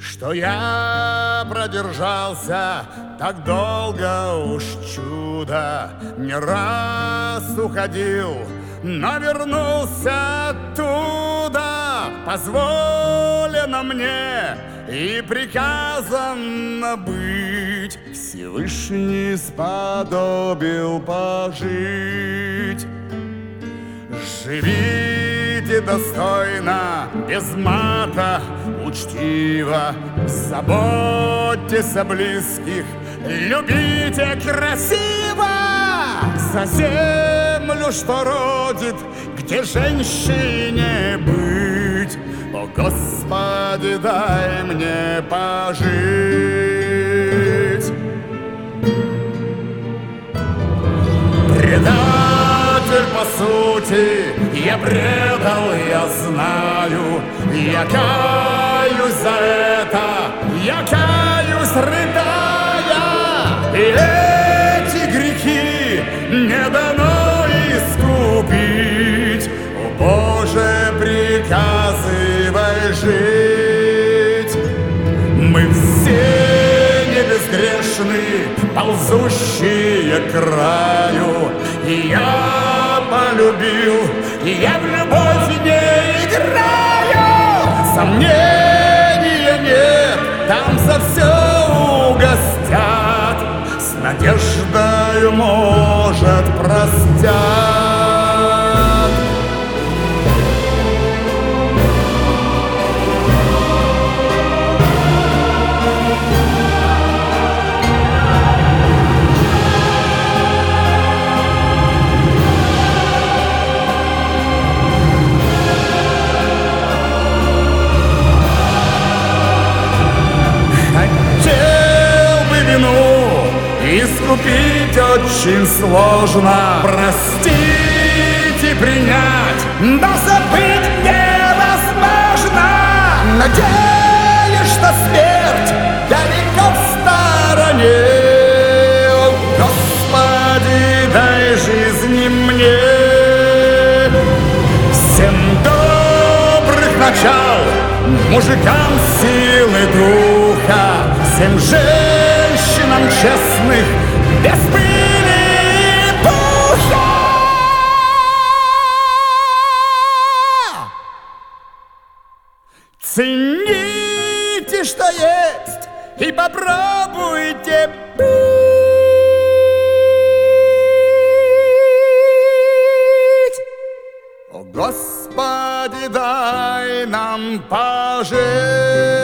что я продержался так долго, уж чудо. Не раз уходил, но вернулся оттуда. Позволено мне и приказано быть. Всевышний сподобил пожить. Живите достойно, без мата, учтиво. Заботьтесь о близких, любите красиво. За землю, что родит, где женщине быть. О, Господи, дай мне пожить. Предатель по сути, я предал, я знаю. Я каюсь за это, я каюсь, рыдая. И эти грехи не дано искупить. О, Боже, приказывай жить. Мы все не безгрешны, ползущие к краю. И я полюбил, и я в любовь не играю. Сомнения нет, там за все угостят. С надеждою, может, простят. Искупить очень сложно, простить и принять, но забыть невозможно. Надеюсь, что смерть далеко в стороне. О, Господи, дай жизни мне. Всем добрых начал, мужикам силы духа, всем женщинам честных, без пыли и пуха. Цените, что есть, и попробуйте быть. О, Господи, дай нам пожить.